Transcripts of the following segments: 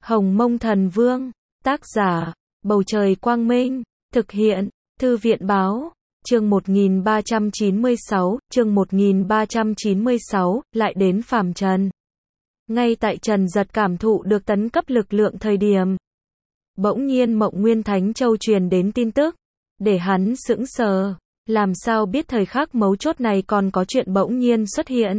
Hồng Mông Thần Vương, tác giả, Bầu Trời Quang Minh, thực hiện, Thư viện Báo, chương 1396, lại đến phàm trần. Ngay tại Trần Giật cảm thụ được tấn cấp lực lượng thời điểm, bỗng nhiên Mộng Nguyên Thánh Châu truyền đến tin tức, để hắn sững sờ, làm sao biết thời khắc mấu chốt này còn có chuyện bỗng nhiên xuất hiện.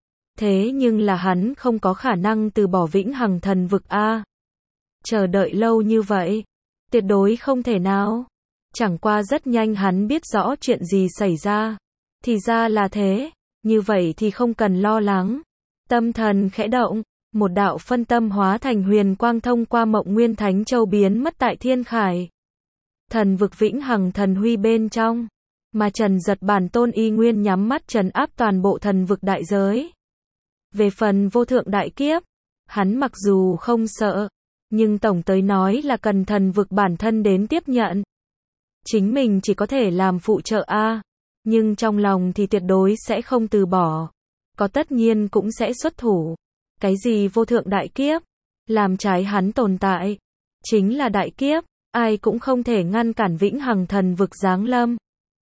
Thế nhưng là hắn không có khả năng từ bỏ Vĩnh Hằng Thần Vực a. Chờ đợi lâu như vậy, tuyệt đối không thể nào. Chẳng qua rất nhanh hắn biết rõ chuyện gì xảy ra. Thì ra là thế, như vậy thì không cần lo lắng. Tâm thần khẽ động, một đạo phân tâm hóa thành huyền quang thông qua Mộng Nguyên Thánh Châu biến mất tại Thiên Khải. Thần vực Vĩnh Hằng Thần Huy bên trong, mà Trần Giật bản tôn y nguyên nhắm mắt trấn áp toàn bộ thần vực đại giới. Về phần vô thượng đại kiếp, hắn mặc dù không sợ, nhưng tổng tới nói là cần thần vực bản thân đến tiếp nhận. Chính mình chỉ có thể làm phụ trợ a, nhưng trong lòng thì tuyệt đối sẽ không từ bỏ. Có tất nhiên cũng sẽ xuất thủ. Cái gì vô thượng đại kiếp? Làm trái hắn tồn tại. Chính là đại kiếp, ai cũng không thể ngăn cản Vĩnh Hằng Thần Vực giáng lâm.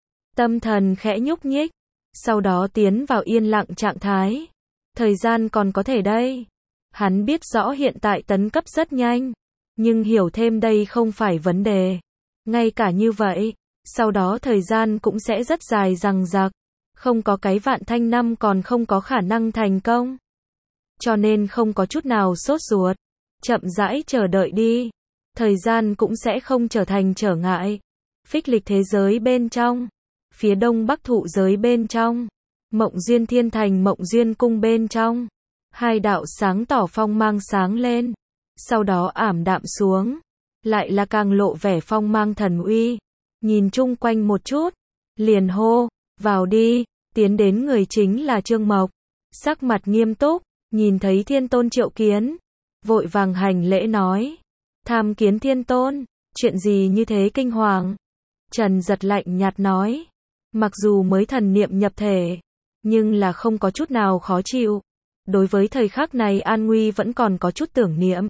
Tâm thần khẽ nhúc nhích, sau đó tiến vào yên lặng trạng thái. Thời gian còn có thể đây. Hắn biết rõ hiện tại tấn cấp rất nhanh, nhưng hiểu thêm đây không phải vấn đề. Ngay cả như vậy, sau đó thời gian cũng sẽ rất dài dằng dặc, không có cái vạn thanh năm còn không có khả năng thành công. Cho nên không có chút nào sốt ruột, chậm rãi chờ đợi đi. Thời gian cũng sẽ không trở thành trở ngại. Phích lịch thế giới bên trong, phía đông bắc thụ giới bên trong, Mộng Duyên Thiên Thành Mộng Duyên Cung bên trong, hai đạo sáng tỏ phong mang sáng lên, sau đó ảm đạm xuống, lại là càng lộ vẻ phong mang thần uy. Nhìn chung quanh một chút, liền hô, vào đi. Tiến đến người chính là Trương Mộc, sắc mặt nghiêm túc, nhìn thấy Thiên Tôn triệu kiến, vội vàng hành lễ nói, tham kiến Thiên Tôn, chuyện gì như thế kinh hoàng? Trần Giật lạnh nhạt nói, mặc dù mới thần niệm nhập thể, nhưng là không có chút nào khó chịu. Đối với thời khắc này an nguy vẫn còn có chút tưởng niệm.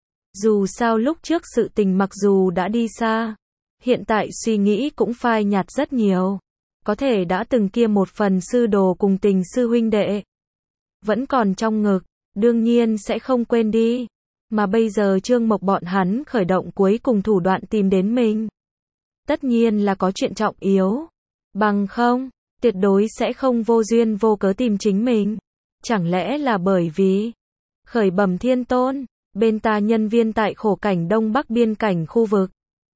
Dù sao lúc trước sự tình mặc dù đã đi xa, hiện tại suy nghĩ cũng phai nhạt rất nhiều. Có thể đã từng kia một phần sư đồ cùng tình sư huynh đệ vẫn còn trong ngực, đương nhiên sẽ không quên đi. Mà bây giờ Trương Mộc bọn hắn khởi động cuối cùng thủ đoạn tìm đến mình, tất nhiên là có chuyện trọng yếu. Bằng không, tuyệt đối sẽ không vô duyên vô cớ tìm chính mình. Chẳng lẽ là bởi vì khởi bẩm Thiên Tôn, bên ta nhân viên tại khổ cảnh Đông Bắc biên cảnh khu vực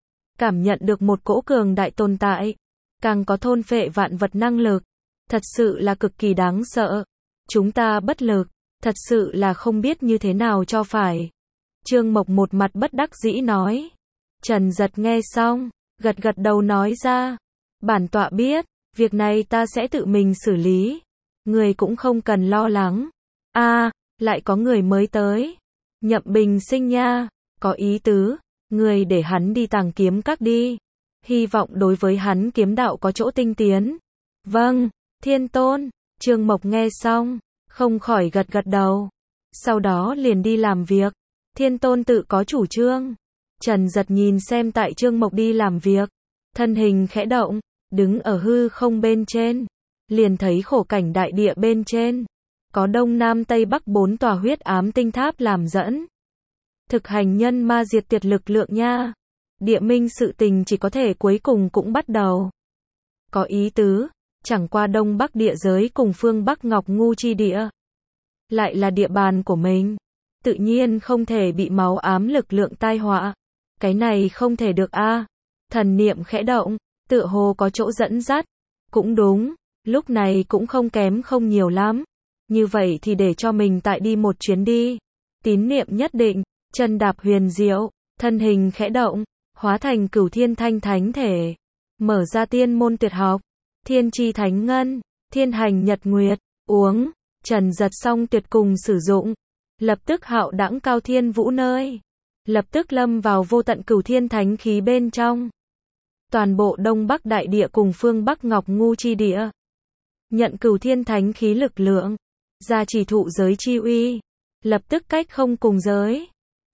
cảm nhận được một cỗ cường đại tồn tại, càng có thôn phệ vạn vật năng lực, thật sự là cực kỳ đáng sợ. Chúng ta bất lực, thật sự là không biết như thế nào cho phải. Trương Mộc một mặt bất đắc dĩ nói. Trần Giật nghe xong, gật gật đầu nói ra, bản tọa biết, việc này ta sẽ tự mình xử lý. Người cũng không cần lo lắng. A, lại có người mới tới. Nhậm Bình Sinh nha, có ý tứ, người để hắn đi Tàng Kiếm Các đi. Hy vọng đối với hắn kiếm đạo có chỗ tinh tiến. Vâng, Thiên Tôn. Trương Mộc nghe xong, không khỏi gật gật đầu. Sau đó liền đi làm việc. Thiên Tôn tự có chủ trương. Trần Giật nhìn xem tại Trương Mộc đi làm việc, thân hình khẽ động, đứng ở hư không bên trên, liền thấy khổ cảnh đại địa bên trên, có đông nam tây bắc 4 tòa huyết ám tinh tháp làm dẫn. Thực hành nhân ma diệt tiệt lực lượng nha. Địa minh sự tình chỉ có thể cuối cùng cũng bắt đầu. Có ý tứ, chẳng qua đông bắc địa giới cùng phương bắc Ngọc Ngu chi địa, lại là địa bàn của mình, tự nhiên không thể bị máu ám lực lượng tai họa. Cái này không thể được a. Thần niệm khẽ động, tựa hồ có chỗ dẫn dắt. Cũng đúng, lúc này cũng không kém không nhiều lắm. Như vậy thì để cho mình tại đi một chuyến đi. Tín niệm nhất định, chân đạp huyền diệu, thân hình khẽ động, hóa thành Cửu Thiên Thanh Thánh thể, mở ra tiên môn tuyệt học, Thiên Chi Thánh Ngân, Thiên Hành Nhật Nguyệt, uống. Trần Giật xong tuyệt cùng sử dụng, lập tức hạo đãng cao thiên vũ nơi, lập tức lâm vào vô tận Cửu Thiên Thánh khí bên trong. Toàn bộ Đông Bắc đại địa cùng phương Bắc Ngọc Ngu chi địa, nhận Cửu Thiên Thánh khí lực lượng, gia trì thụ giới chi uy, lập tức cách không cùng giới.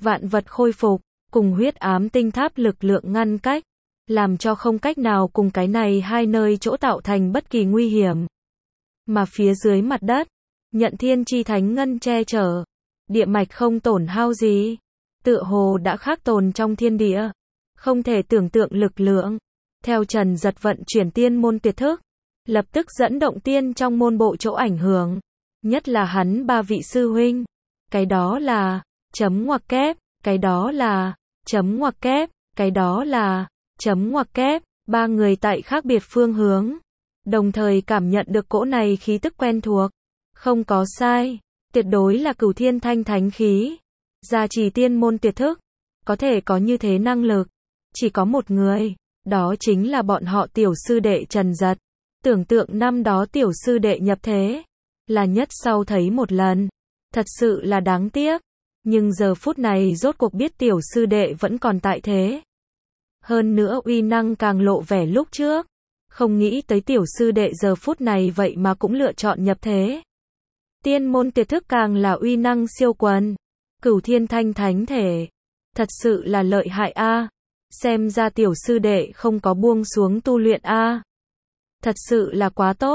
vạn vật khôi phục, cùng huyết ám tinh tháp lực lượng ngăn cách, làm cho không cách nào cùng cái này hai nơi chỗ tạo thành bất kỳ nguy hiểm. Mà phía dưới mặt đất, nhận thiên chi thánh ngân che chở, địa mạch không tổn hao gì, tựa hồ đã khắc tồn trong thiên địa, không thể tưởng tượng lực lượng. Theo Trần Giật vận chuyển tiên môn tuyệt thức, lập tức dẫn động tiên trong môn bộ chỗ ảnh hưởng, nhất là hắn ba vị sư huynh. Cái đó là, chấm ngoặc kép, cái đó là, chấm ngoặc kép, cái đó là, chấm ngoặc kép, ba người tại khác biệt phương hướng, đồng thời cảm nhận được cỗ này khí tức quen thuộc. Không có sai, tuyệt đối là Cửu Thiên Thanh Thánh khí. Gia trì tiên môn tuyệt thức, có thể có như thế năng lực, chỉ có một người, đó chính là bọn họ tiểu sư đệ Trần Giật. Tưởng tượng năm đó tiểu sư đệ nhập thế, là nhất sau thấy một lần, thật sự là đáng tiếc, nhưng giờ phút này rốt cuộc biết tiểu sư đệ vẫn còn tại thế. Hơn nữa uy năng càng lộ vẻ lúc trước, không nghĩ tới tiểu sư đệ giờ phút này vậy mà cũng lựa chọn nhập thế. Tiên môn tuyệt thức càng là uy năng siêu quần, Cửu Thiên Thanh Thánh thể, thật sự là lợi hại a. Xem ra tiểu sư đệ không có buông xuống tu luyện a. Thật sự là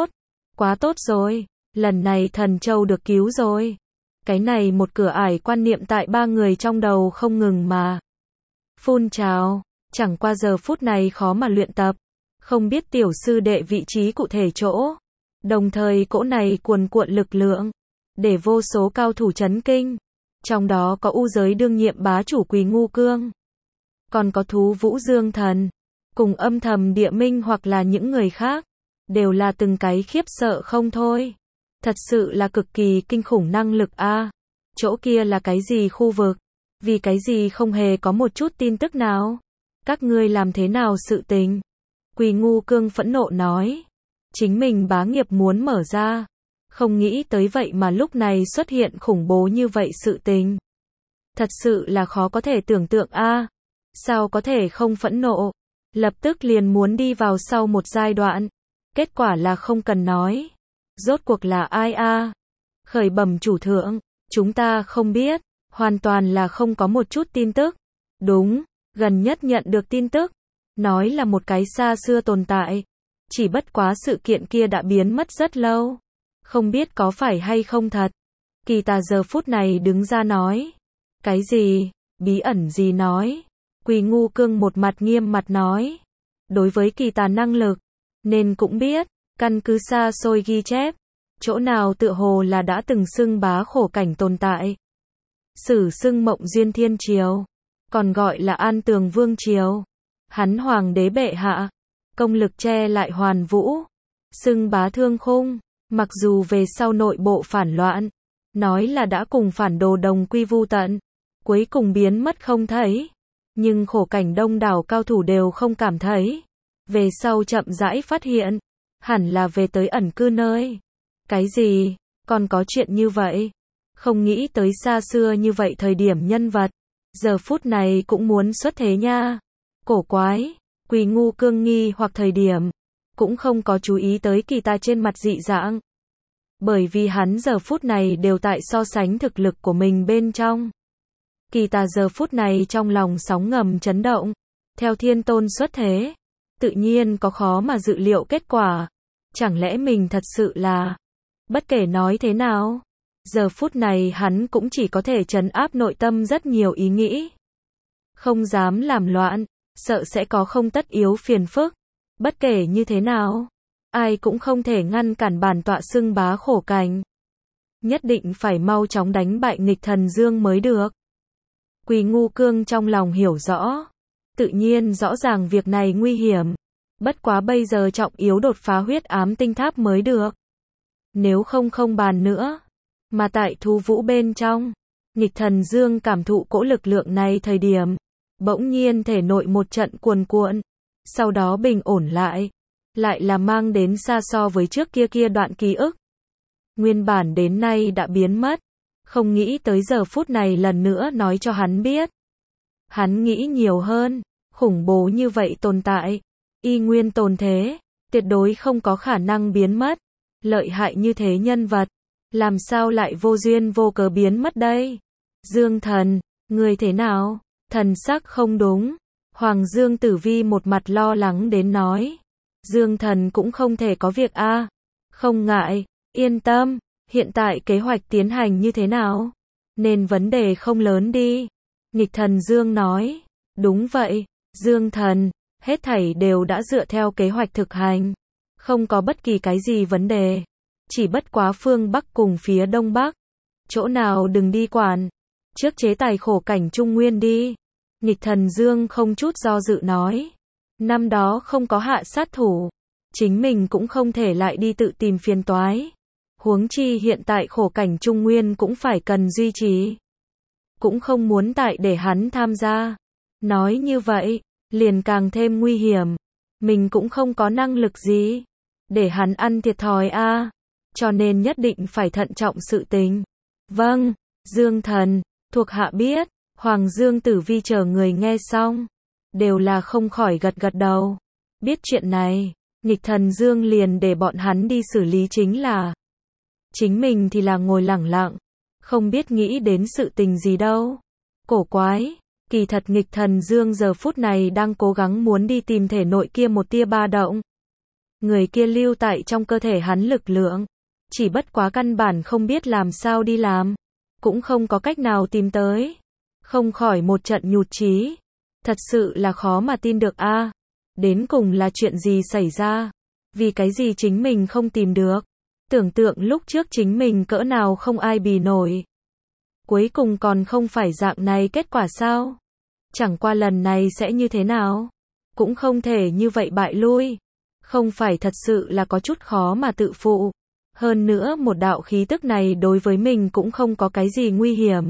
quá tốt rồi, lần này thần châu được cứu rồi. Cái này một cửa ải quan niệm tại ba người trong đầu không ngừng mà phun trào, chẳng qua giờ phút này khó mà luyện tập, không biết tiểu sư đệ vị trí cụ thể chỗ. Đồng thời cỗ này cuồn cuộn lực lượng, để vô số cao thủ chấn kinh, trong đó có U giới đương nhiệm bá chủ Quỳ Ngu Cương, còn có Thú Vũ Dương Thần, cùng Âm Thầm Địa Minh hoặc là những người khác, đều là từng cái khiếp sợ không thôi. Thật sự là cực kỳ kinh khủng năng lực a. Chỗ kia là cái gì khu vực? Vì cái gì không hề có một chút tin tức nào? Các ngươi làm thế nào sự tình? Quỳ Ngu Cương phẫn nộ nói. Chính mình bá nghiệp muốn mở ra, không nghĩ tới vậy mà lúc này xuất hiện khủng bố như vậy sự tình. Thật sự là khó có thể tưởng tượng a. Sao có thể không phẫn nộ? Lập tức liền muốn đi vào sau một giai đoạn. Kết quả là không cần nói. Rốt cuộc là ai a? Khởi bẩm chủ thượng, chúng ta không biết, hoàn toàn là không có một chút tin tức. Đúng, gần nhất nhận được tin tức, nói là một cái xa xưa tồn tại. Chỉ bất quá sự kiện kia đã biến mất rất lâu. Không biết có phải hay không thật. Kỳ Tà giờ phút này đứng ra nói. Cái gì? Bí ẩn gì nói? Quỳ Ngu Cương một mặt nghiêm mặt nói. Đối với Kỳ Tà năng lực, nên cũng biết, căn cứ xa xôi ghi chép, chỗ nào tựa hồ là đã từng xưng bá khổ cảnh tồn tại. Sử xưng Mộng Duyên Thiên Triều, còn gọi là An Tường Vương Triều. Hắn hoàng đế bệ hạ, công lực che lại hoàn vũ, xưng bá thương khung, mặc dù về sau nội bộ phản loạn, nói là đã cùng phản đồ đồng quy vu tận, cuối cùng biến mất không thấy, nhưng khổ cảnh đông đảo cao thủ đều không cảm thấy. Về sau chậm rãi phát hiện, hẳn là về tới ẩn cư nơi. Cái gì? Còn có chuyện như vậy? Không nghĩ tới xa xưa như vậy thời điểm nhân vật, giờ phút này cũng muốn xuất thế nha. Cổ quái, Quỳ Ngu Cương nghi hoặc thời điểm, cũng không có chú ý tới Kỳ Tà trên mặt dị dạng. Bởi vì hắn giờ phút này đều tại so sánh thực lực của mình bên trong. Kỳ Tà giờ phút này trong lòng sóng ngầm chấn động, theo thiên tôn xuất thế, tự nhiên có khó mà dự liệu kết quả. Chẳng lẽ mình thật sự là... Bất kể nói thế nào, giờ phút này hắn cũng chỉ có thể trấn áp nội tâm rất nhiều ý nghĩ. Không dám làm loạn, sợ sẽ có không tất yếu phiền phức. Bất kể như thế nào, ai cũng không thể ngăn cản bản tọa xưng bá khổ cảnh. Nhất định phải mau chóng đánh bại nghịch thần Dương mới được. Quỳ Ngu Cương trong lòng hiểu rõ, tự nhiên rõ ràng việc này nguy hiểm. Bất quá bây giờ trọng yếu đột phá huyết ám tinh tháp mới được. Nếu không bàn nữa. Mà tại Thú Vũ bên trong, nghịch thần Dương cảm thụ cỗ lực lượng này thời điểm, bỗng nhiên thể nội một trận cuồn cuộn, sau đó bình ổn lại là mang đến xa so với trước kia đoạn ký ức. Nguyên bản đến nay đã biến mất, không nghĩ tới giờ phút này lần nữa nói cho hắn biết. Hắn nghĩ nhiều hơn, khủng bố như vậy tồn tại, y nguyên tồn thế, tuyệt đối không có khả năng biến mất. Lợi hại như thế nhân vật, làm sao lại vô duyên vô cớ biến mất đây? Dương Thần, Người thế nào? Thần sắc không đúng. Hoàng Dương Tử Vi một mặt lo lắng đến nói. Dương thần cũng không thể có việc a. Không ngại, yên tâm, hiện tại kế hoạch tiến hành như thế nào? Nên vấn đề không lớn đi. Nghịch thần Dương nói. Đúng vậy, Dương thần, hết thảy đều đã dựa theo kế hoạch thực hành. Không có bất kỳ cái gì vấn đề. Chỉ bất quá phương Bắc cùng phía Đông Bắc. Chỗ nào đừng đi quản. Trước chế tài khổ cảnh Trung Nguyên đi. Nghịch thần Dương không chút do dự nói. Năm đó không có hạ sát thủ. Chính mình cũng không thể lại đi tự tìm phiền toái. Huống chi hiện tại khổ cảnh Trung Nguyên cũng phải cần duy trì. Cũng không muốn tại để hắn tham gia. Nói như vậy, liền càng thêm nguy hiểm. Mình cũng không có năng lực gì. Để hắn ăn thiệt thòi a. Cho nên nhất định phải thận trọng sự tình. Vâng, Dương thần, thuộc hạ biết. Hoàng Dương Tử Vi chờ người nghe xong. Đều là không khỏi gật gật đầu. Biết chuyện này, nghịch thần Dương liền để bọn hắn đi xử lý chính là. Chính mình thì là ngồi lẳng lặng. Không biết nghĩ đến sự tình gì đâu. Cổ quái, kỳ thật nghịch thần Dương giờ phút này đang cố gắng muốn đi tìm thể nội kia một tia ba động. Người kia lưu tại trong cơ thể hắn lực lượng. Chỉ bất quá căn bản không biết làm sao đi làm. Cũng không có cách nào tìm tới. Không khỏi một trận nhụt chí. Thật sự là khó mà tin được a. Đến cùng là chuyện gì xảy ra? Vì cái gì chính mình không tìm được? Tưởng tượng lúc trước chính mình cỡ nào không ai bì nổi. Cuối cùng còn không phải dạng này kết quả sao? Chẳng qua lần này sẽ như thế nào? Cũng không thể như vậy bại lui. Không phải thật sự là có chút khó mà tự phụ. Hơn nữa một đạo khí tức này đối với mình cũng không có cái gì nguy hiểm.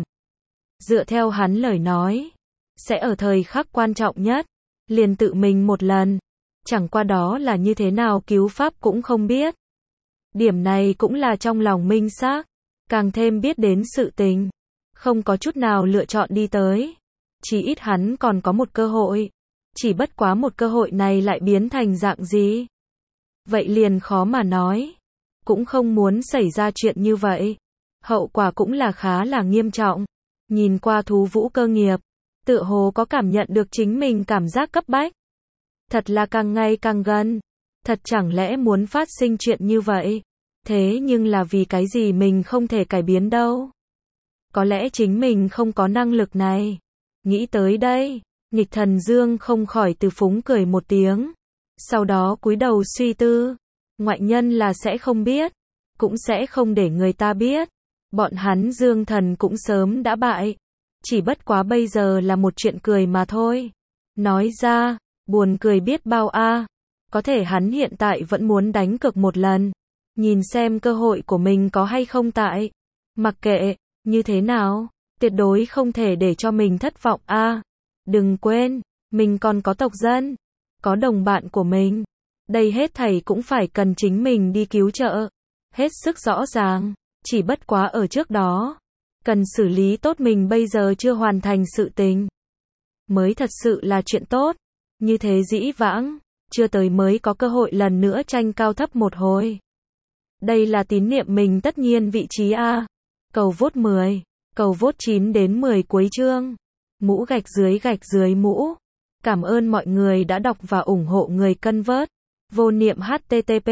Dựa theo hắn lời nói, sẽ ở thời khắc quan trọng nhất, liền tự mình một lần. Chẳng qua đó là như thế nào cứu pháp cũng không biết. Điểm này cũng là trong lòng minh xác, càng thêm biết đến sự tình. Không có chút nào lựa chọn đi tới. Chỉ ít hắn còn có một cơ hội. Chỉ bất quá một cơ hội này lại biến thành dạng gì? Vậy liền khó mà nói. Cũng không muốn xảy ra chuyện như vậy. Hậu quả cũng là khá là nghiêm trọng. Nhìn qua thú vũ cơ nghiệp, tựa hồ có cảm nhận được chính mình cảm giác cấp bách. Thật là càng ngày càng gần. Thật chẳng lẽ muốn phát sinh chuyện như vậy? Thế nhưng là vì cái gì mình không thể cải biến đâu? Có lẽ chính mình không có năng lực này. Nghĩ tới đây, nghịch thần Dương không khỏi từ phúng cười một tiếng. Sau đó cúi đầu suy tư. Ngoại nhân là sẽ không biết. Cũng sẽ không để người ta biết. Bọn hắn Dương thần cũng sớm đã bại. Chỉ bất quá bây giờ là một chuyện cười mà thôi. Nói ra, buồn cười biết bao a. Có thể hắn hiện tại vẫn muốn đánh cược một lần. Nhìn xem cơ hội của mình có hay không tại. Mặc kệ, như thế nào, tuyệt đối không thể để cho mình thất vọng a. Đừng quên, mình còn có tộc dân. Có đồng bạn của mình. Đây hết thảy cũng phải cần chính mình đi cứu trợ. Hết sức rõ ràng. Chỉ bất quá ở trước đó, cần xử lý tốt mình bây giờ chưa hoàn thành sự tình. Mới thật sự là chuyện tốt. Như thế dĩ vãng, chưa tới mới có cơ hội lần nữa tranh cao thấp một hồi. Đây là tín niệm mình tất nhiên vị trí A. Cầu vote 10, cầu vote 9 đến 10 cuối chương. Mũ gạch dưới mũ. Cảm ơn mọi người đã đọc và ủng hộ người cân vớt. Vô niệm http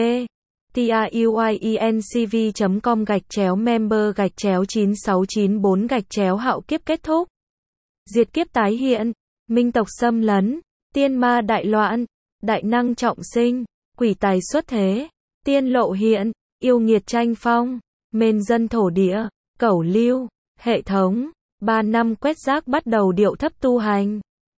truyencv.com/member/9694/hạo kiếp kết thúc. Diệt kiếp tái hiện, minh tộc xâm lấn, tiên ma đại loạn, đại năng trọng sinh, quỷ tài xuất thế, tiên lộ hiện, yêu nghiệt tranh phong, mên dân thổ địa, cẩu lưu, hệ thống, 3 năm quét rác bắt đầu điệu thấp tu hành.